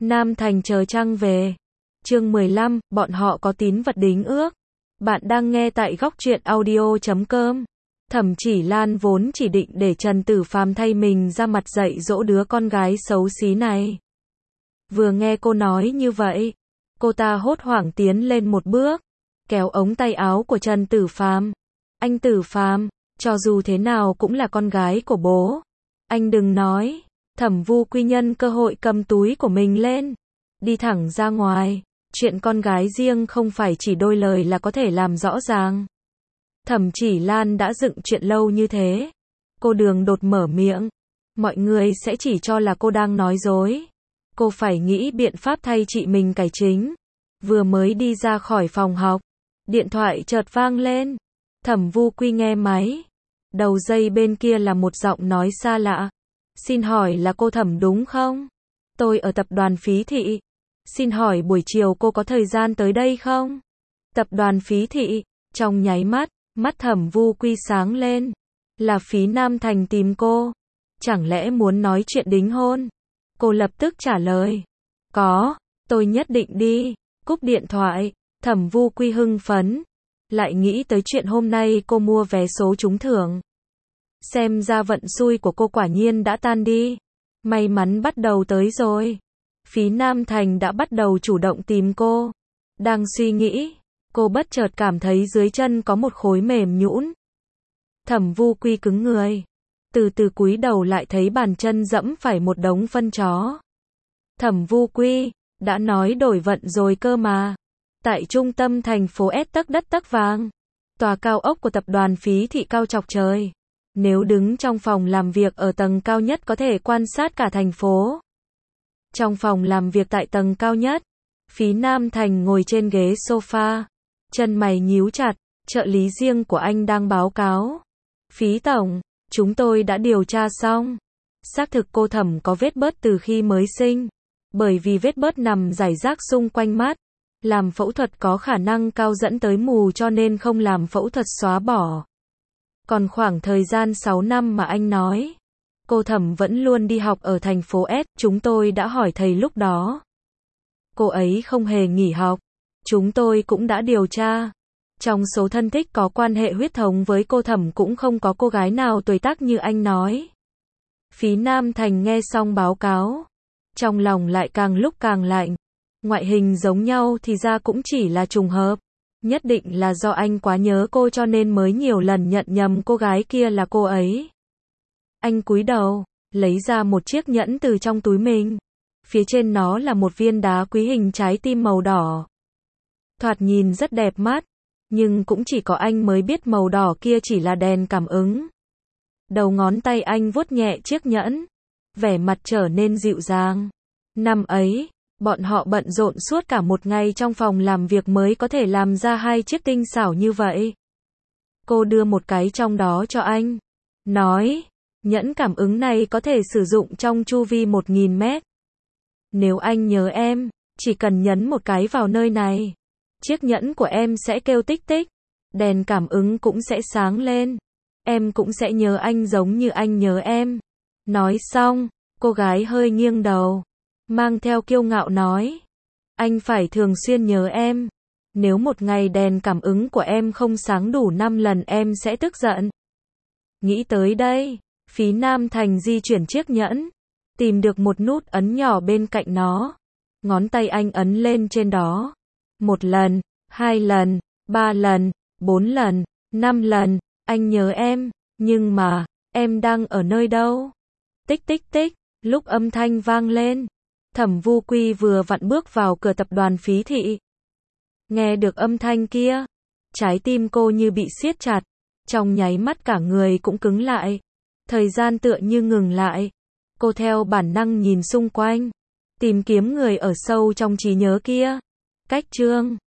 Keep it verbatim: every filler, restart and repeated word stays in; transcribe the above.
Nam Thành chờ trăng về. Chương mười lăm, bọn họ có tín vật đính ước. Bạn đang nghe tại góc truyện audio chấm com. Thẩm Chỉ Lan vốn chỉ định để Trần Tử Phàm thay mình ra mặt dạy dỗ đứa con gái xấu xí này. Vừa nghe cô nói như vậy, cô ta hốt hoảng tiến lên một bước, kéo ống tay áo của Trần Tử Phàm. Anh Tử Phàm, cho dù thế nào cũng là con gái của bố. Anh đừng nói. Thẩm Vu Quy nhân cơ hội cầm túi của mình lên, đi thẳng ra ngoài. Chuyện con gái riêng không phải chỉ đôi lời là có thể làm rõ ràng. Thẩm Chỉ Lan đã dựng chuyện lâu như thế. Cô đường đột mở miệng. Mọi người sẽ chỉ cho là cô đang nói dối. Cô phải nghĩ biện pháp thay chị mình cải chính. Vừa mới đi ra khỏi phòng học, điện thoại chợt vang lên. Thẩm Vu Quy nghe máy. Đầu dây bên kia là một giọng nói xa lạ. Xin hỏi là cô Thẩm đúng không? Tôi ở tập đoàn Phí Thị. Xin hỏi buổi chiều cô có thời gian tới đây không? Tập đoàn Phí Thị. Trong nháy mắt, mắt Thẩm Vu Quy sáng lên. Là Phí Nam Thành tìm cô. Chẳng lẽ muốn nói chuyện đính hôn? Cô lập tức trả lời. Có, tôi nhất định đi. Cúp điện thoại, Thẩm Vu Quy hưng phấn. Lại nghĩ tới chuyện hôm nay cô mua vé số trúng thưởng. Xem ra vận xui của cô quả nhiên đã tan đi. May mắn bắt đầu tới rồi. Phí Nam Thành đã bắt đầu chủ động tìm cô. Đang suy nghĩ, cô bất chợt cảm thấy dưới chân có một khối mềm nhũn. Thẩm Vu Quy cứng người. Từ từ cúi đầu lại thấy bàn chân dẫm phải một đống phân chó. Thẩm Vu Quy, đã nói đổi vận rồi cơ mà. Tại trung tâm thành phố S tấc đất tấc vàng. Tòa cao ốc của tập đoàn Phí Thị cao chọc trời. Nếu đứng trong phòng làm việc ở tầng cao nhất có thể quan sát cả thành phố. Trong phòng làm việc tại tầng cao nhất, Phí Nam Thành ngồi trên ghế sofa, chân mày nhíu chặt, trợ lý riêng của anh đang báo cáo. Phí tổng, chúng tôi đã điều tra xong. Xác thực cô Thẩm có vết bớt từ khi mới sinh. Bởi vì vết bớt nằm rải rác xung quanh mắt, làm phẫu thuật có khả năng cao dẫn tới mù cho nên không làm phẫu thuật xóa bỏ. Còn khoảng thời gian sáu năm mà anh nói, cô Thẩm vẫn luôn đi học ở thành phố S, chúng tôi đã hỏi thầy lúc đó. Cô ấy không hề nghỉ học. Chúng tôi cũng đã điều tra. Trong số thân thích có quan hệ huyết thống với cô Thẩm cũng không có cô gái nào tuổi tác như anh nói. Phí Nam Thành nghe xong báo cáo, trong lòng lại càng lúc càng lạnh. Ngoại hình giống nhau thì ra cũng chỉ là trùng hợp. Nhất định là do anh quá nhớ cô cho nên mới nhiều lần nhận nhầm cô gái kia là cô ấy. Anh cúi đầu, lấy ra một chiếc nhẫn từ trong túi mình. Phía trên nó là một viên đá quý hình trái tim màu đỏ. Thoạt nhìn rất đẹp mắt, nhưng cũng chỉ có anh mới biết màu đỏ kia chỉ là đèn cảm ứng. Đầu ngón tay anh vuốt nhẹ chiếc nhẫn, vẻ mặt trở nên dịu dàng. Năm ấy, bọn họ bận rộn suốt cả một ngày trong phòng làm việc mới có thể làm ra hai chiếc tinh xảo như vậy. Cô đưa một cái trong đó cho anh, nói, nhẫn cảm ứng này có thể sử dụng trong chu vi một nghìn mét. Nếu anh nhớ em, chỉ cần nhấn một cái vào nơi này, chiếc nhẫn của em sẽ kêu tích tích, đèn cảm ứng cũng sẽ sáng lên. Em cũng sẽ nhớ anh giống như anh nhớ em. Nói xong, cô gái hơi nghiêng đầu, mang theo kiêu ngạo nói, anh phải thường xuyên nhớ em. Nếu một ngày đèn cảm ứng của em không sáng đủ năm lần em sẽ tức giận. Nghĩ tới đây, Phí Nam Thành di chuyển chiếc nhẫn, tìm được một nút ấn nhỏ bên cạnh nó. Ngón tay anh ấn lên trên đó. Một lần, hai lần, ba lần, bốn lần, năm lần. Anh nhớ em, nhưng mà, em đang ở nơi đâu? Tích tích tích, lúc âm thanh vang lên, Thẩm Vu Quy vừa vặn bước vào cửa tập đoàn Phí Thị. Nghe được âm thanh kia, trái tim cô như bị siết chặt, trong nháy mắt cả người cũng cứng lại. Thời gian tựa như ngừng lại. Cô theo bản năng nhìn xung quanh, tìm kiếm người ở sâu trong trí nhớ kia. Cách Trương,